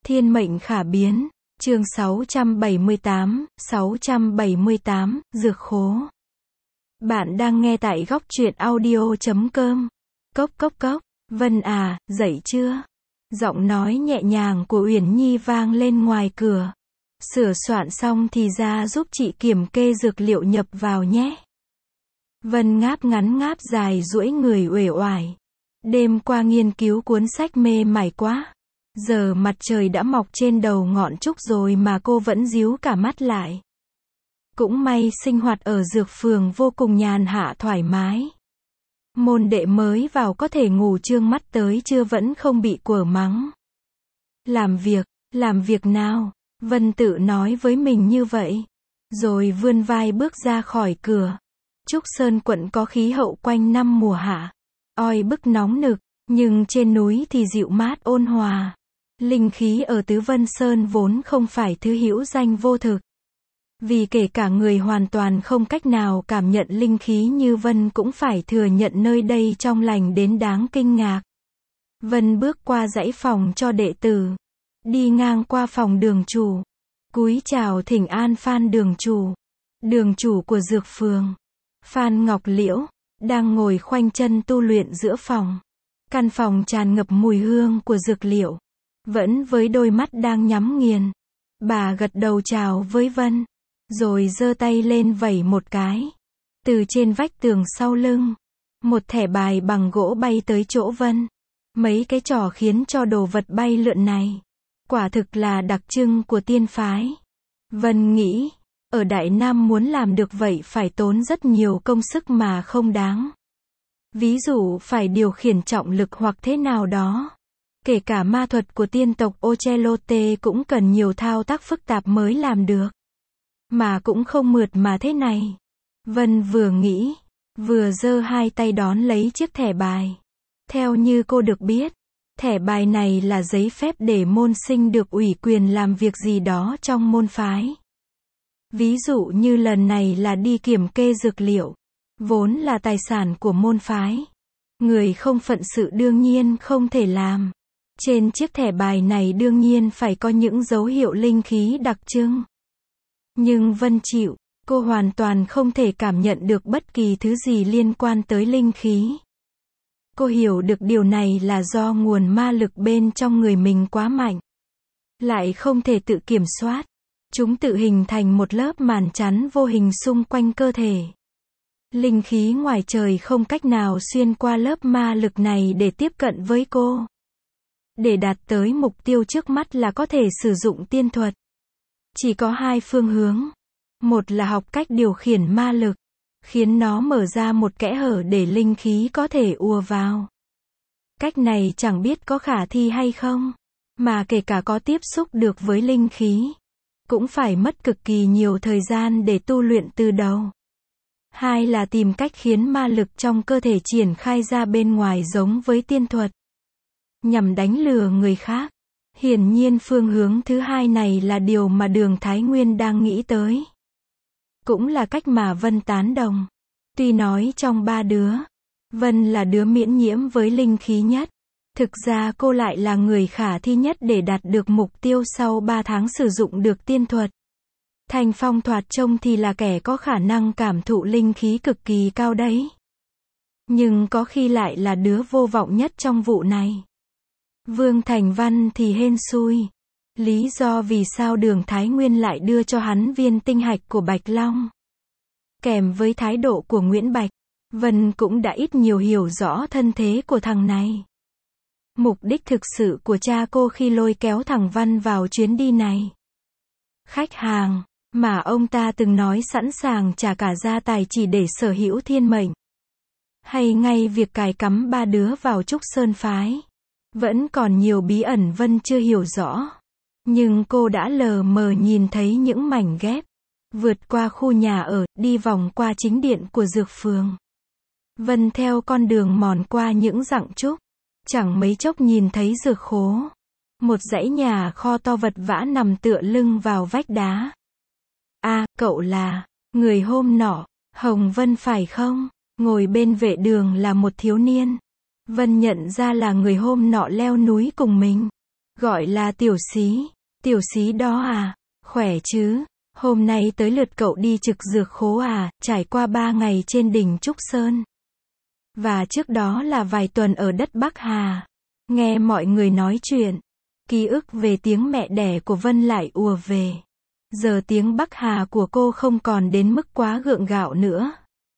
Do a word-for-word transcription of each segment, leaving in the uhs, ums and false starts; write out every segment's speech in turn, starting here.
Thiên mệnh khả biến. Chương sáu trăm bảy mươi tám, sáu trăm bảy mươi tám, Dược khố. Bạn đang nghe tại góc truyện audio chấm com. Cốc cốc cốc, Vân à, dậy chưa? Giọng nói nhẹ nhàng của Uyển Nhi vang lên ngoài cửa. Sửa soạn xong thì ra giúp chị kiểm kê dược liệu nhập vào nhé. Vân ngáp ngắn ngáp dài duỗi người uể oải. Đêm qua nghiên cứu cuốn sách mê mải quá. Giờ mặt trời đã mọc trên đầu ngọn trúc rồi mà cô vẫn díu cả mắt lại. Cũng may sinh hoạt ở dược phường vô cùng nhàn hạ thoải mái. Môn đệ mới vào có thể ngủ trương mắt tới trưa vẫn không bị quở mắng. Làm việc, làm việc nào? Vân tự nói với mình như vậy. Rồi vươn vai bước ra khỏi cửa. Trúc Sơn quận có khí hậu quanh năm mùa hạ. Oi bức nóng nực, nhưng trên núi thì dịu mát ôn hòa. Linh khí ở Tứ Vân Sơn vốn không phải thứ hữu danh vô thực. Vì kể cả người hoàn toàn không cách nào cảm nhận linh khí như Vân cũng phải thừa nhận nơi đây trong lành đến đáng kinh ngạc. Vân bước qua dãy phòng cho đệ tử. Đi ngang qua phòng đường chủ. Cúi chào thỉnh an Phan đường chủ. Đường chủ của dược phường. Phan Ngọc Liễu, đang ngồi khoanh chân tu luyện giữa phòng. Căn phòng tràn ngập mùi hương của dược liệu. Vẫn với đôi mắt đang nhắm nghiền. Bà gật đầu chào với Vân. Rồi giơ tay lên vẩy một cái. Từ trên vách tường sau lưng. Một thẻ bài bằng gỗ bay tới chỗ Vân. Mấy cái trò khiến cho đồ vật bay lượn này. Quả thực là đặc trưng của tiên phái. Vân nghĩ. Ở Đại Nam muốn làm được vậy phải tốn rất nhiều công sức mà không đáng. Ví dụ phải điều khiển trọng lực hoặc thế nào đó. Kể cả ma thuật của tiên tộc Ocelote cũng cần nhiều thao tác phức tạp mới làm được. Mà cũng không mượt mà thế này. Vân vừa nghĩ, vừa giơ hai tay đón lấy chiếc thẻ bài. Theo như cô được biết, thẻ bài này là giấy phép để môn sinh được ủy quyền làm việc gì đó trong môn phái. Ví dụ như lần này là đi kiểm kê dược liệu, vốn là tài sản của môn phái. Người không phận sự đương nhiên không thể làm. Trên chiếc thẻ bài này đương nhiên phải có những dấu hiệu linh khí đặc trưng. Nhưng Vân chịu, cô hoàn toàn không thể cảm nhận được bất kỳ thứ gì liên quan tới linh khí. Cô hiểu được điều này là do nguồn ma lực bên trong người mình quá mạnh. Lại không thể tự kiểm soát. Chúng tự hình thành một lớp màn chắn vô hình xung quanh cơ thể. Linh khí ngoài trời không cách nào xuyên qua lớp ma lực này để tiếp cận với cô. Để đạt tới mục tiêu trước mắt là có thể sử dụng tiên thuật. Chỉ có hai phương hướng. Một là học cách điều khiển ma lực, khiến nó mở ra một kẽ hở để linh khí có thể ùa vào. Cách này chẳng biết có khả thi hay không, mà kể cả có tiếp xúc được với linh khí, cũng phải mất cực kỳ nhiều thời gian để tu luyện từ đầu. Hai là tìm cách khiến ma lực trong cơ thể triển khai ra bên ngoài giống với tiên thuật, nhằm đánh lừa người khác. Hiển nhiên phương hướng thứ hai này là điều mà Đường Thái Nguyên đang nghĩ tới. Cũng là cách mà Vân tán đồng. Tuy nói trong ba đứa, Vân là đứa miễn nhiễm với linh khí nhất. Thực ra cô lại là người khả thi nhất để đạt được mục tiêu sau ba tháng sử dụng được tiên thuật. Thanh Phong thoạt trông thì là kẻ có khả năng cảm thụ linh khí cực kỳ cao đấy. Nhưng có khi lại là đứa vô vọng nhất trong vụ này. Vương Thành Văn thì hên xui. Lý do vì sao Đường Thái Nguyên lại đưa cho hắn viên tinh hạch của Bạch Long. Kèm với thái độ của Nguyễn Bạch, Vân cũng đã ít nhiều hiểu rõ thân thế của thằng này. Mục đích thực sự của cha cô khi lôi kéo thằng Văn vào chuyến đi này. Khách hàng, mà ông ta từng nói sẵn sàng trả cả gia tài chỉ để sở hữu thiên mệnh. Hay ngay việc cài cắm ba đứa vào Trúc Sơn phái. Vẫn còn nhiều bí ẩn Vân chưa hiểu rõ. Nhưng cô đã lờ mờ nhìn thấy những mảnh ghép. Vượt qua khu nhà ở, đi vòng qua chính điện của dược phường. Vân theo con đường mòn qua những rặng trúc. Chẳng mấy chốc nhìn thấy dược khố. Một dãy nhà kho to vật vã nằm tựa lưng vào vách đá. À, cậu là, người hôm nọ, Hồng Vân phải không? Ngồi bên vệ đường là một thiếu niên. Vân nhận ra là người hôm nọ leo núi cùng mình. Gọi là Tiểu Xí. Tiểu Xí đó à, khỏe chứ? Hôm nay tới lượt cậu đi trực dược khố à, trải qua ba ngày trên đỉnh Trúc Sơn. Và trước đó là vài tuần ở đất Bắc Hà. Nghe mọi người nói chuyện, ký ức về tiếng mẹ đẻ của Vân lại ùa về. Giờ tiếng Bắc Hà của cô không còn đến mức quá gượng gạo nữa.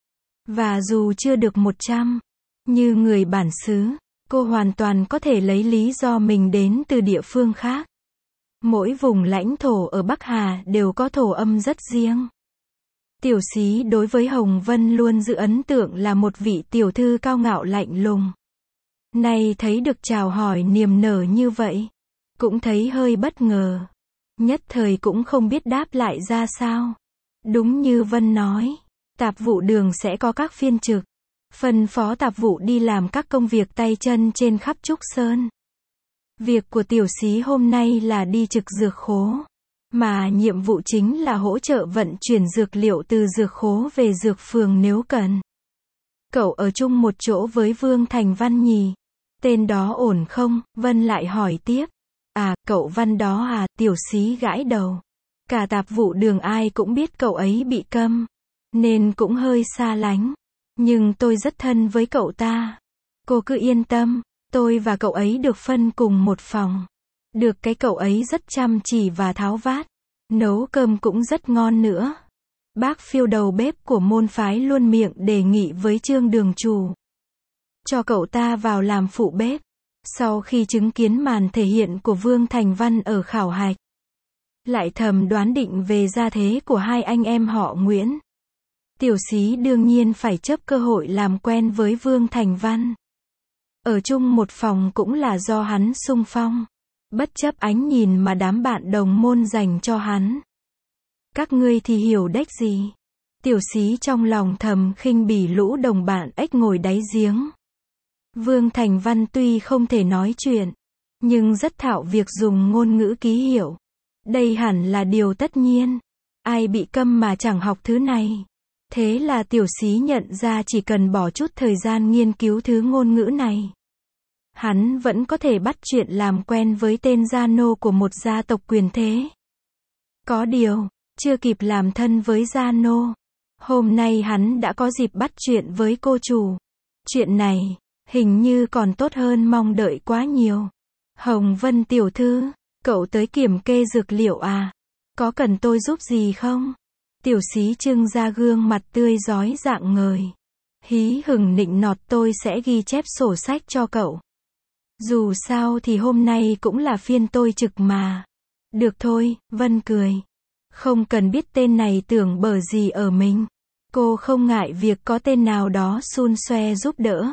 Và dù chưa được một trăm, như người bản xứ, cô hoàn toàn có thể lấy lý do mình đến từ địa phương khác. Mỗi vùng lãnh thổ ở Bắc Hà đều có thổ âm rất riêng. Tiểu Xí đối với Hồng Vân luôn giữ ấn tượng là một vị tiểu thư cao ngạo lạnh lùng. Nay thấy được chào hỏi niềm nở như vậy, cũng thấy hơi bất ngờ. Nhất thời cũng không biết đáp lại ra sao. Đúng như Vân nói, tạp vụ đường sẽ có các phiên trực, phân phó tạp vụ đi làm các công việc tay chân trên khắp Trúc Sơn. Việc của Tiểu Xí hôm nay là đi trực dược khố, mà nhiệm vụ chính là hỗ trợ vận chuyển dược liệu từ dược khố về dược phường nếu cần. Cậu ở chung một chỗ với Vương Thành Văn nhỉ? Tên đó ổn không? Vân lại hỏi tiếp. À, cậu Văn đó à? Tiểu Xí gãi đầu. Cả tạp vụ đường ai cũng biết cậu ấy bị câm, nên cũng hơi xa lánh. Nhưng tôi rất thân với cậu ta. Cô cứ yên tâm, tôi và cậu ấy được phân cùng một phòng. Được cái cậu ấy rất chăm chỉ và tháo vát. Nấu cơm cũng rất ngon nữa. Bác Phiêu đầu bếp của môn phái luôn miệng đề nghị với Trương đường chủ cho cậu ta vào làm phụ bếp. Sau khi chứng kiến màn thể hiện của Vương Thành Văn ở khảo hạch, lại thầm đoán định về gia thế của hai anh em họ Nguyễn. Tiểu Xí đương nhiên phải chấp cơ hội làm quen với Vương Thành Văn. Ở chung một phòng cũng là do hắn xung phong, bất chấp ánh nhìn mà đám bạn đồng môn dành cho hắn. Các ngươi thì hiểu đếch gì. Tiểu Xí trong lòng thầm khinh bỉ lũ đồng bạn ếch ngồi đáy giếng. Vương Thành Văn tuy không thể nói chuyện, nhưng rất thạo việc dùng ngôn ngữ ký hiệu. Đây hẳn là điều tất nhiên. Ai bị câm mà chẳng học thứ này. Thế là Tiểu Xí nhận ra chỉ cần bỏ chút thời gian nghiên cứu thứ ngôn ngữ này, hắn vẫn có thể bắt chuyện làm quen với tên gia nô của một gia tộc quyền thế. Có điều, chưa kịp làm thân với gia nô, hôm nay hắn đã có dịp bắt chuyện với cô chủ. Chuyện này, hình như còn tốt hơn mong đợi quá nhiều. Hồng Vân tiểu thư, cậu tới kiểm kê dược liệu à? Có cần tôi giúp gì không? Tiểu Xí trưng ra gương mặt tươi rói rạng ngời. Hí hửng nịnh nọt, tôi sẽ ghi chép sổ sách cho cậu. Dù sao thì hôm nay cũng là phiên tôi trực mà. Được thôi, Vân cười. Không cần biết tên này tưởng bở gì ở mình. Cô không ngại việc có tên nào đó xun xoe giúp đỡ.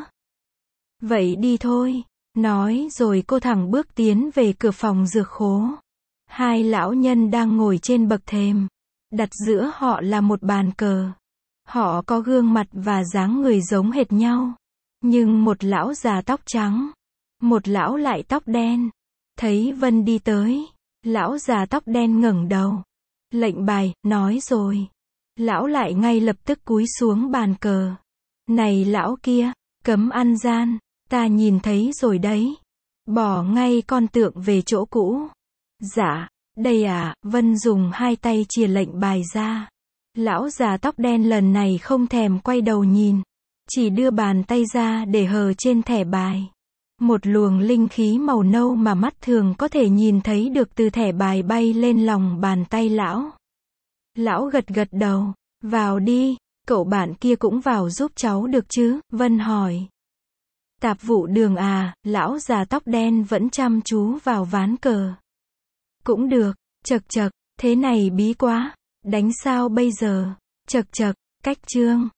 Vậy đi thôi. Nói rồi cô thẳng bước tiến về cửa phòng dược khố. Hai lão nhân đang ngồi trên bậc thềm. Đặt giữa họ là một bàn cờ. Họ có gương mặt và dáng người giống hệt nhau. Nhưng một lão già tóc trắng, một lão lại tóc đen. Thấy Vân đi tới, lão già tóc đen ngẩng đầu. Lệnh bài, nói rồi. Lão lại ngay lập tức cúi xuống bàn cờ. Này lão kia, cấm ăn gian, ta nhìn thấy rồi đấy. Bỏ ngay con tượng về chỗ cũ. Dạ, đây à, Vân dùng hai tay chìa lệnh bài ra. Lão già tóc đen lần này không thèm quay đầu nhìn, chỉ đưa bàn tay ra để hờ trên thẻ bài. Một luồng linh khí màu nâu mà mắt thường có thể nhìn thấy được từ thẻ bài bay lên lòng bàn tay lão. Lão gật gật đầu. Vào đi, cậu bạn kia cũng vào giúp cháu được chứ? Vân hỏi. Tạp vụ đường à? Lão già tóc đen vẫn chăm chú vào ván cờ. Cũng được. Chật chật, thế này bí quá. Đánh sao bây giờ? Chật chật, cách chương.